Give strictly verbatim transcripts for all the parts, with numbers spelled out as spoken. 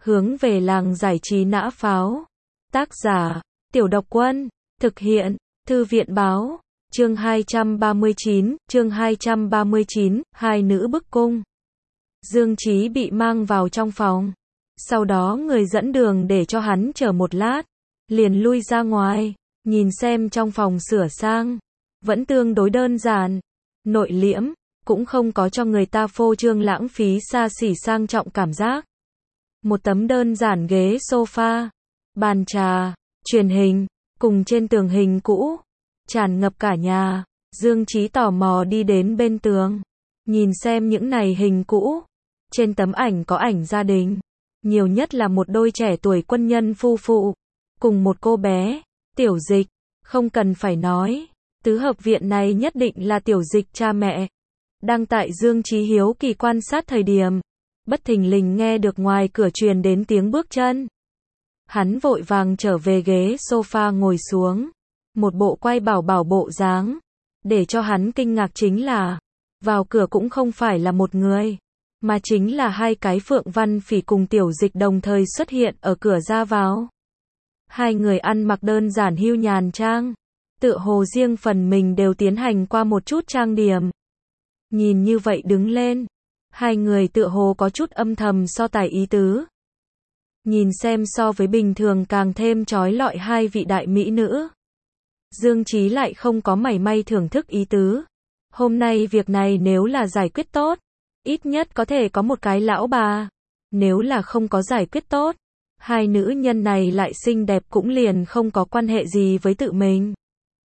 Hướng về làng giải trí nã pháo. Tác giả, Tiểu Độc Quân. Thực hiện, Thư viện báo. Chương hai trăm ba mươi chín, chương hai trăm ba mươi chín, hai nữ bức cung. Dương Chí bị mang vào trong phòng. Sau đó người dẫn đường để cho hắn chờ một lát. Liền lui ra ngoài, nhìn xem trong phòng sửa sang. Vẫn tương đối đơn giản, nội liễm, cũng không có cho người ta phô trương lãng phí xa xỉ sang trọng cảm giác. Một tấm đơn giản ghế sofa, bàn trà, truyền hình, cùng trên tường hình cũ, tràn ngập cả nhà. Dương Chí tò mò đi đến bên tường, nhìn xem những này hình cũ. Trên tấm ảnh có ảnh gia đình, nhiều nhất là một đôi trẻ tuổi quân nhân phu phụ, cùng một cô bé, Tiểu Dịch, không cần phải nói, tứ hợp viện này nhất định là Tiểu Dịch cha mẹ. Đang tại Dương Chí hiếu kỳ quan sát thời điểm, bất thình lình nghe được ngoài cửa truyền đến tiếng bước chân. Hắn vội vàng trở về ghế sofa ngồi xuống, một bộ quay bảo bảo bộ dáng. Để cho hắn kinh ngạc chính là, vào cửa cũng không phải là một người, mà chính là hai cái Phượng Văn Phỉ cùng Tiểu Dịch đồng thời xuất hiện ở cửa ra vào. Hai người ăn mặc đơn giản hưu nhàn trang, tựa hồ riêng phần mình đều tiến hành qua một chút trang điểm. Nhìn như vậy đứng lên, hai người tựa hồ có chút âm thầm so tài ý tứ. Nhìn xem so với bình thường càng thêm chói lọi hai vị đại mỹ nữ. Dương Chí lại không có mảy may thưởng thức ý tứ. Hôm nay việc này nếu là giải quyết tốt, ít nhất có thể có một cái lão bà. Nếu là không có giải quyết tốt, hai nữ nhân này lại xinh đẹp cũng liền không có quan hệ gì với tự mình.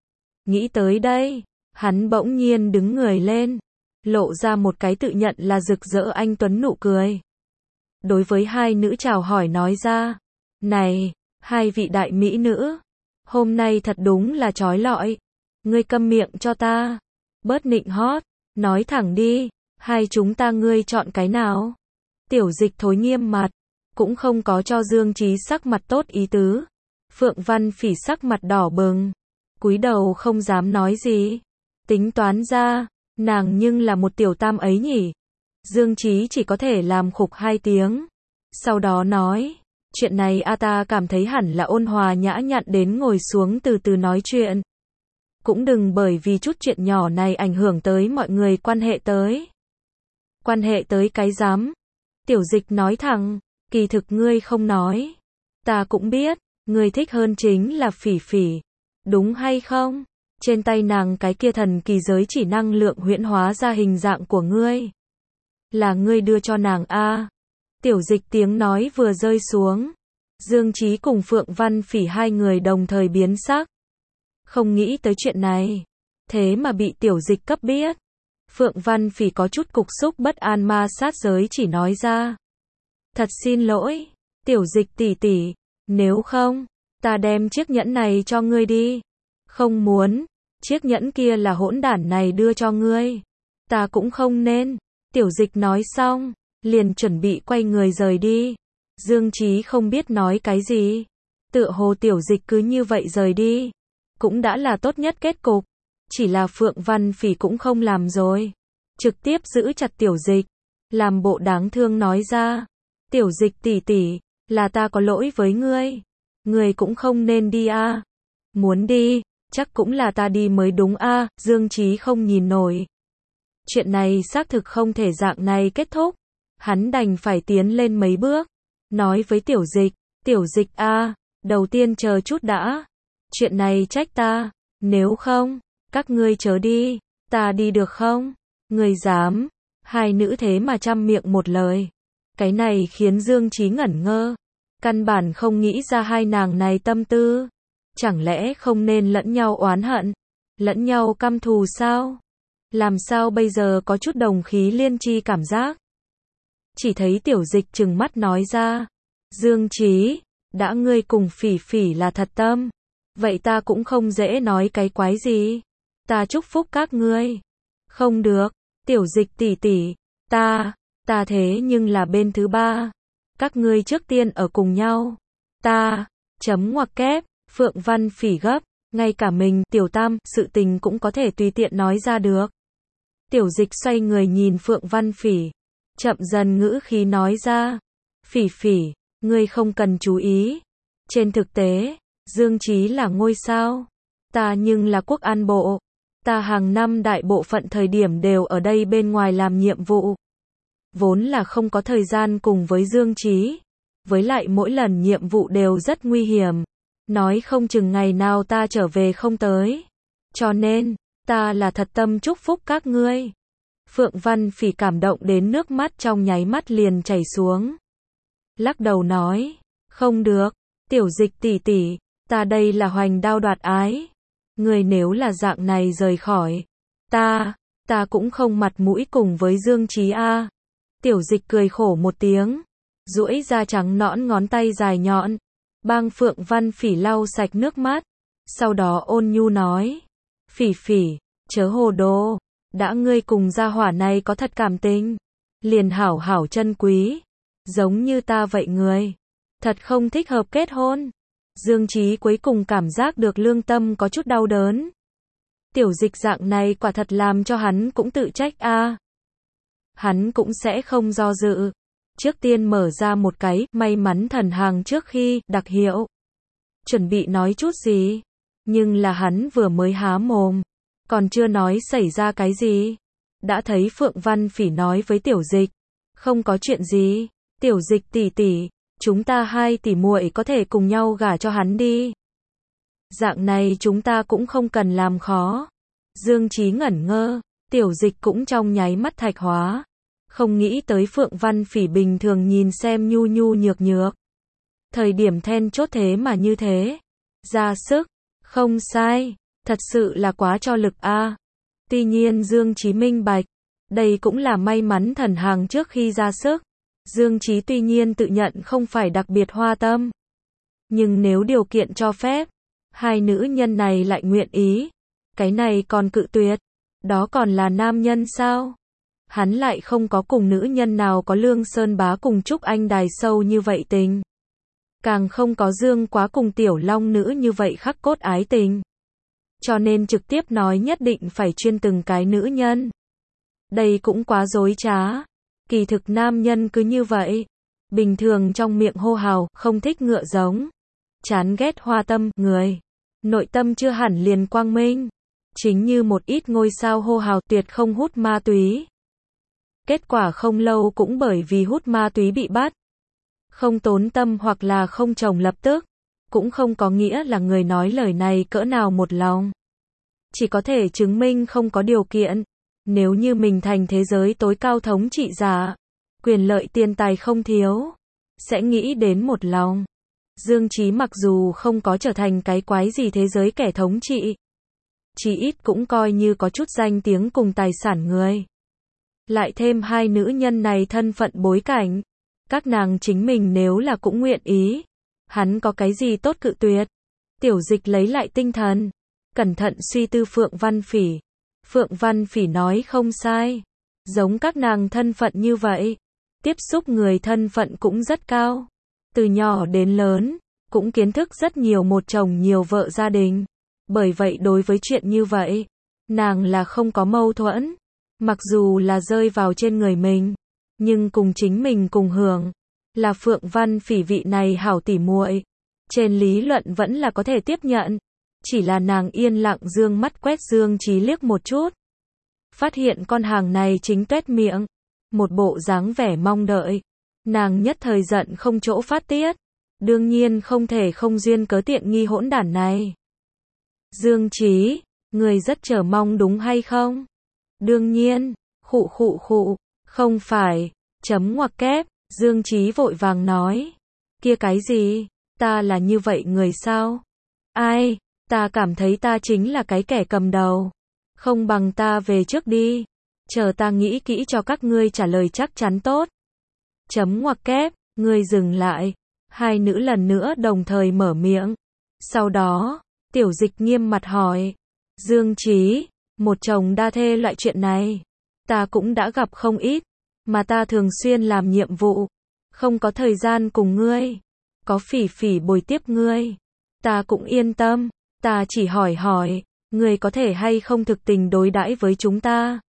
Nghĩ tới đây, hắn bỗng nhiên đứng người lên, lộ ra một cái tự nhận là rực rỡ anh tuấn nụ cười. Đối với hai nữ chào hỏi nói ra, này, hai vị đại mỹ nữ, hôm nay thật đúng là chói lọi, ngươi câm miệng cho ta, bớt nịnh hót, nói thẳng đi, hai chúng ta ngươi chọn cái nào? Tiểu Dịch thối nghiêm mặt, cũng không có cho Dương Chí sắc mặt tốt ý tứ. Phượng Văn Phỉ sắc mặt đỏ bừng, cúi đầu không dám nói gì. Tính toán ra, nàng nhưng là một tiểu tam ấy nhỉ. Dương Chí chỉ có thể làm khục hai tiếng. Sau đó nói, chuyện này a ta cảm thấy hẳn là ôn hòa nhã nhặn đến ngồi xuống từ từ nói chuyện. Cũng đừng bởi vì chút chuyện nhỏ này ảnh hưởng tới mọi người quan hệ tới. Quan hệ tới cái dám. Tiểu Dịch nói thẳng, kỳ thực ngươi không nói. Ta cũng biết, ngươi thích hơn chính là Phỉ Phỉ. Đúng hay không? Trên tay nàng cái kia thần kỳ giới chỉ năng lượng huyễn hóa ra hình dạng của ngươi. Là ngươi đưa cho nàng a. Tiểu Dịch tiếng nói vừa rơi xuống. Dương Chí cùng Phượng Văn Phỉ hai người đồng thời biến sắc. Không nghĩ tới chuyện này. Thế mà bị Tiểu Dịch cấp biết. Phượng Văn Phỉ có chút cục xúc bất an ma sát giới chỉ nói ra. Thật xin lỗi, Tiểu Dịch tỷ tỷ, nếu không, ta đem chiếc nhẫn này cho ngươi đi. Không muốn, chiếc nhẫn kia là hỗn đản này đưa cho ngươi. Ta cũng không nên. Tiểu Dịch nói xong, liền chuẩn bị quay người rời đi. Dương Chí không biết nói cái gì. Tựa hồ Tiểu Dịch cứ như vậy rời đi, cũng đã là tốt nhất kết cục. Chỉ là Phượng Văn Phỉ cũng không làm rồi. Trực tiếp giữ chặt Tiểu Dịch, làm bộ đáng thương nói ra. Tiểu Dịch tỷ tỷ, là ta có lỗi với ngươi. Ngươi cũng không nên đi a. Muốn đi, chắc cũng là ta đi mới đúng a. Dương Chí không nhìn nổi. Chuyện này xác thực không thể dạng này kết thúc. Hắn đành phải tiến lên mấy bước, nói với Tiểu Dịch, Tiểu Dịch a, đầu tiên chờ chút đã. Chuyện này trách ta, nếu không, các ngươi chớ đi, ta đi được không? Ngươi dám? Hai nữ thế mà trăm miệng một lời. Cái này khiến Dương Chí ngẩn ngơ, căn bản không nghĩ ra hai nàng này tâm tư. Chẳng lẽ không nên lẫn nhau oán hận, lẫn nhau căm thù sao? Làm sao bây giờ có chút đồng khí liên chi cảm giác? Chỉ thấy Tiểu Dịch trừng mắt nói ra, Dương Chí, đã ngươi cùng Phỉ Phỉ là thật tâm, vậy ta cũng không dễ nói cái quái gì. Ta chúc phúc các ngươi. Không được, Tiểu Dịch tỷ tỷ, ta, ta thế nhưng là bên thứ ba. Các ngươi trước tiên ở cùng nhau. Ta, chấm ngoặc kép, Phượng Văn Phỉ gấp, ngay cả mình, Tiểu Tam, sự tình cũng có thể tùy tiện nói ra được. Tiểu Dịch xoay người nhìn Phượng Văn Phỉ, chậm dần ngữ khí nói ra, Phỉ Phỉ, Ngươi không cần chú ý. Trên thực tế, Dương Chí là ngôi sao. Ta nhưng là quốc an bộ. Ta hàng năm đại bộ phận thời điểm đều ở đây bên ngoài làm nhiệm vụ. Vốn là không có thời gian cùng với Dương Chí. Với lại mỗi lần nhiệm vụ đều rất nguy hiểm. Nói không chừng ngày nào ta trở về không tới. Cho nên, ta là thật tâm chúc phúc các ngươi. Phượng Văn Phỉ cảm động đến nước mắt trong nháy mắt liền chảy xuống. Lắc đầu nói, không được, Tiểu Dịch tỷ tỷ, ta đây là hoành đao đoạt ái. Ngươi nếu là dạng này rời khỏi, ta, ta cũng không mặt mũi cùng với Dương Chí a. Tiểu Dịch cười khổ một tiếng, duỗi ra trắng nõn ngón tay dài nhọn, bang Phượng Văn Phỉ lau sạch nước mắt, sau đó ôn nhu nói, Phỉ Phỉ, chớ hồ đồ, đã ngươi cùng gia hỏa này có thật cảm tình, liền hảo hảo trân quý, giống như ta vậy người, thật không thích hợp kết hôn. Dương Chí cuối cùng cảm giác được lương tâm có chút đau đớn. Tiểu Dịch dạng này quả thật làm cho hắn cũng tự trách a. Hắn cũng sẽ không do dự. Trước tiên mở ra một cái may mắn thần hàng trước khi đặc hiệu. Chuẩn bị nói chút gì. Nhưng là hắn vừa mới há mồm. Còn chưa nói xảy ra cái gì. Đã thấy Phượng Văn Phỉ nói với Tiểu Dịch. Không có chuyện gì. Tiểu Dịch tỷ tỷ. Chúng ta hai tỷ muội có thể cùng nhau gả cho hắn đi. Dạng này chúng ta cũng không cần làm khó. Dương Chí ngẩn ngơ. Tiểu Dịch cũng trong nháy mắt thạch hóa. Không nghĩ tới Phượng Văn Phỉ bình thường nhìn xem nhu nhu nhược nhược. Thời điểm then chốt thế mà như thế. Ra sức. Không sai. Thật sự là quá cho lực a. Tuy nhiên Dương Chí minh bạch. Đây cũng là may mắn thần hàng trước khi ra sức. Dương Chí tuy nhiên tự nhận không phải đặc biệt hoa tâm. Nhưng nếu điều kiện cho phép, hai nữ nhân này lại nguyện ý. Cái này còn cự tuyệt. Đó còn là nam nhân sao? Hắn lại không có cùng nữ nhân nào có Lương Sơn Bá cùng Trúc Anh Đài sâu như vậy tình. Càng không có Dương Quá cùng Tiểu Long Nữ như vậy khắc cốt ái tình. Cho nên trực tiếp nói nhất định phải chuyên từng cái nữ nhân. Đây cũng quá dối trá. Kỳ thực nam nhân cứ như vậy. Bình thường trong miệng hô hào, không thích ngựa giống. Chán ghét hoa tâm, người. Nội tâm chưa hẳn liền quang minh. Chính như một ít ngôi sao hô hào tuyệt không hút ma túy. Kết quả không lâu cũng bởi vì hút ma túy bị bắt. Không tốn tâm hoặc là không chồng lập tức. Cũng không có nghĩa là người nói lời này cỡ nào một lòng. Chỉ có thể chứng minh không có điều kiện. Nếu như mình thành thế giới tối cao thống trị giả, quyền lợi tiền tài không thiếu, sẽ nghĩ đến một lòng. Dương Chí mặc dù không có trở thành cái quái gì thế giới kẻ thống trị, chỉ ít cũng coi như có chút danh tiếng cùng tài sản người. Lại thêm hai nữ nhân này thân phận bối cảnh, các nàng chính mình nếu là cũng nguyện ý, hắn có cái gì tốt cự tuyệt. Tiểu Dịch lấy lại tinh thần, cẩn thận suy tư Phượng Văn Phỉ. Phượng Văn Phỉ nói không sai. Giống các nàng thân phận như vậy. Tiếp xúc người thân phận cũng rất cao. Từ nhỏ đến lớn, cũng kiến thức rất nhiều một chồng nhiều vợ gia đình. Bởi vậy đối với chuyện như vậy, nàng là không có mâu thuẫn. Mặc dù là rơi vào trên người mình, nhưng cùng chính mình cùng hưởng. Là Phượng Văn Phỉ vị này hảo tỉ muội. Trên lý luận vẫn là có thể tiếp nhận. Chỉ là nàng yên lặng dương mắt quét Dương Chí liếc một chút. Phát hiện con hàng này chính tuét miệng. Một bộ dáng vẻ mong đợi. Nàng nhất thời giận không chỗ phát tiết. Đương nhiên không thể không duyên cớ tiện nghi hỗn đản này. Dương Chí, người rất chờ mong đúng hay không? Đương nhiên, khụ khụ khụ, không phải, chấm ngoặc kép, Dương Chí vội vàng nói. Kia cái gì, ta là như vậy người sao? Ai? Ta cảm thấy ta chính là cái kẻ cầm đầu. Không bằng ta về trước đi. Chờ ta nghĩ kỹ cho các ngươi trả lời chắc chắn tốt. Chấm ngoặc kép, ngươi dừng lại. Hai nữ lần nữa đồng thời mở miệng. Sau đó, Tiểu Dịch nghiêm mặt hỏi. Dương Chí, một chồng đa thê loại chuyện này. Ta cũng đã gặp không ít. Mà ta thường xuyên làm nhiệm vụ. Không có thời gian cùng ngươi. Có Phỉ Phỉ bồi tiếp ngươi. Ta cũng yên tâm. Ta chỉ hỏi hỏi, người có thể hay không thực tình đối đãi với chúng ta.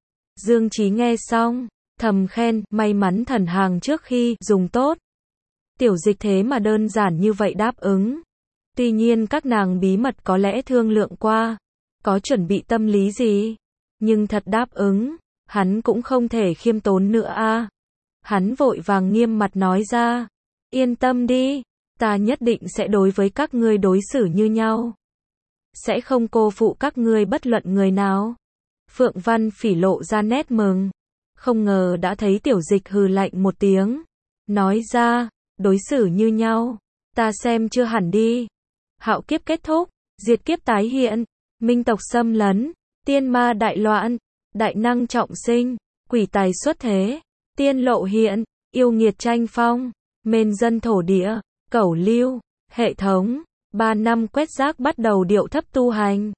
Dương Chí nghe xong, thầm khen, may mắn thần hàng trước khi dùng tốt. Tiểu Dịch thế mà đơn giản như vậy đáp ứng. Tuy nhiên các nàng bí mật có lẽ thương lượng qua, có chuẩn bị tâm lý gì, nhưng thật đáp ứng, hắn cũng không thể khiêm tốn nữa a. Hắn vội vàng nghiêm mặt nói ra, yên tâm đi, ta nhất định sẽ đối với các ngươi đối xử như nhau, sẽ không cô phụ các ngươi bất luận người nào. Phượng Văn Phỉ lộ ra nét mừng, không ngờ đã thấy Tiểu Dịch hừ lạnh một tiếng, nói ra, đối xử như nhau, ta xem chưa hẳn đi. Hạo kiếp kết thúc, diệt kiếp tái hiện, minh tộc xâm lấn, tiên ma đại loạn, đại năng trọng sinh, quỷ tài xuất thế, tiên lộ hiện, yêu nghiệt tranh phong, mên dân thổ địa, cẩu lưu, hệ thống, ba năm quét rác bắt đầu điệu thấp tu hành.